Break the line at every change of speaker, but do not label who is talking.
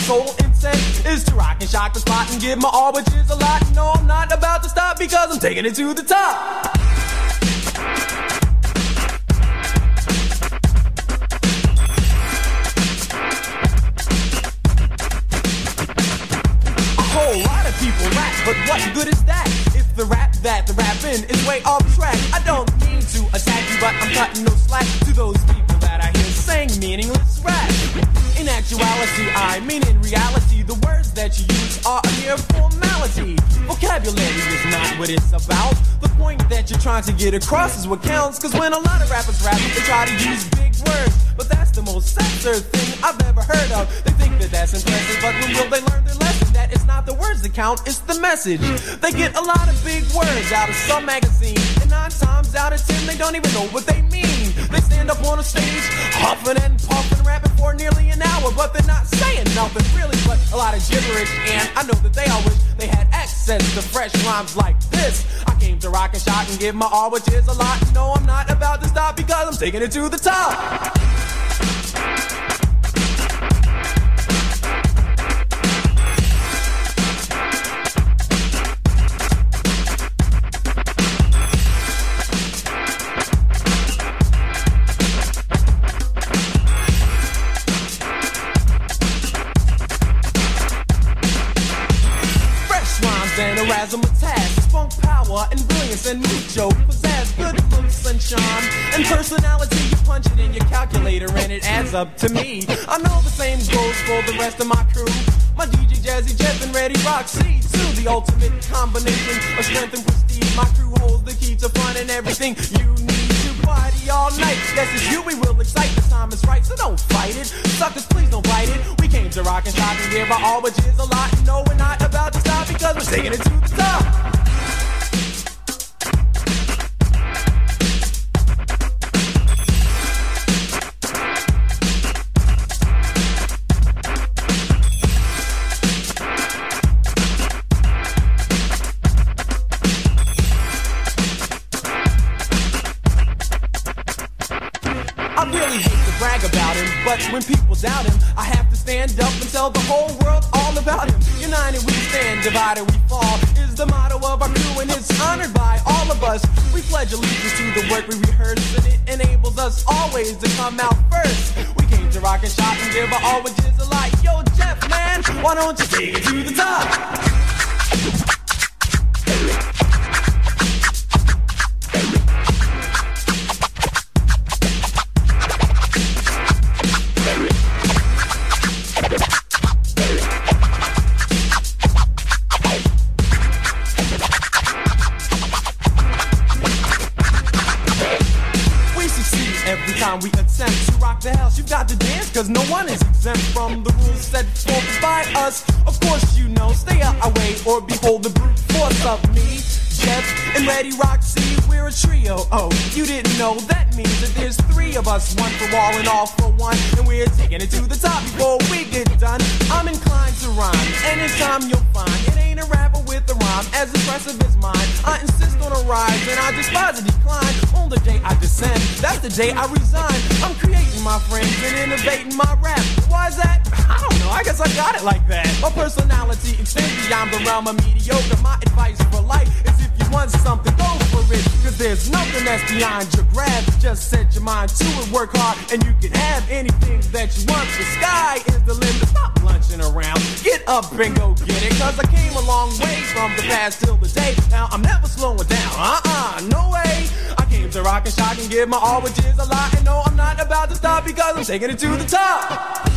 sole intent is to rock and shock the spot and give my all, which is a lot. No, I'm not about to stop because I'm taking it to the top. A whole lot of people rap, but what good is that if the rap that the rapping is way off track? I don't mean to attack you, but I'm cutting no slack to those people that I hear saying meaningless rap. In actuality, I mean in reality, the words that you use are a mere formality. Vocabulary is not what it's about. The point that you're trying to get across is what counts. Cause when a lot of rappers rap, they try to use big words, but that's the most censored thing I've ever heard of. They think that that's impressive, but when will they learn their lesson? That it's not the words that count, it's the message. They get a lot of big words out of some magazine, and 9 times out of 10 they don't even know what they mean. They stand up on a stage, huffing and puffing, rapping for nearly an hour, but they're not saying nothing really but a lot of gibberish. And I know that they all wish they had access to fresh rhymes like this. I came to rock and shock and give my all, which is a lot. No, I'm not about to stop because I'm taking it to the top. And a razzmatazz, funk power and brilliance and mucho pizzazz, good looks and charm and personality. You punch it in your calculator and it adds up to me. I know the same goes for the rest of my crew. My DJ Jazzy Jeff and Reddy Roxy too. The ultimate combination of strength and prestige. My crew holds the key to fun and everything you need to party all night. Yes, it's you we will excite. The time is right, so don't fight it. Suckers, please don't bite it. We came to rock and shock and give our all, which is a lot. No, we're not about to stop because we're taking it to the top. I really hate to brag about him, but when people doubt him, I have to stand up and tell the whole world all about him. United we stand, divided we fall is the motto of our crew, and it's honored by all of us. We pledge allegiance to the work we rehearse, and it enables us always to come out first. We came to rock and shock and give our all, which is a lot. Yo, Jeff, man, why don't you take it to the top? Every time we attempt to rock the house, you've got to dance, cause no one is exempt from the rules set forth by us. Of course you know, stay out our way or behold the brute force of me, Jeff, and Reddy Roxy. We're a trio, oh, you didn't know? That means that there's 3 of us, one for all and all for one, and we're taking it to the top before we get done. I'm inclined to rhyme, and in time you'll find it ain't a rapper with a rhyme as impressive as mine. I insist on a rise, and I despise a decline. On the day I descend, that's the day I resign. I'm creating my friends and innovating my rap. Why is that? I don't know, I guess I got it like that. My personality extends beyond the realm of mediocre. My advice for life is if you want something, go for it, cause there's nothing that's beyond your grasp. Just set your mind to it, work hard, and you can have anything that you want. The sky is the limit, stop lunching around. Get up and go get it, cause I came a long way from the past till the day. Now I'm never slowing down, no way. I came to rock and shock and give my all, which is a lot. And no, I'm not about to stop because I'm taking it to the top.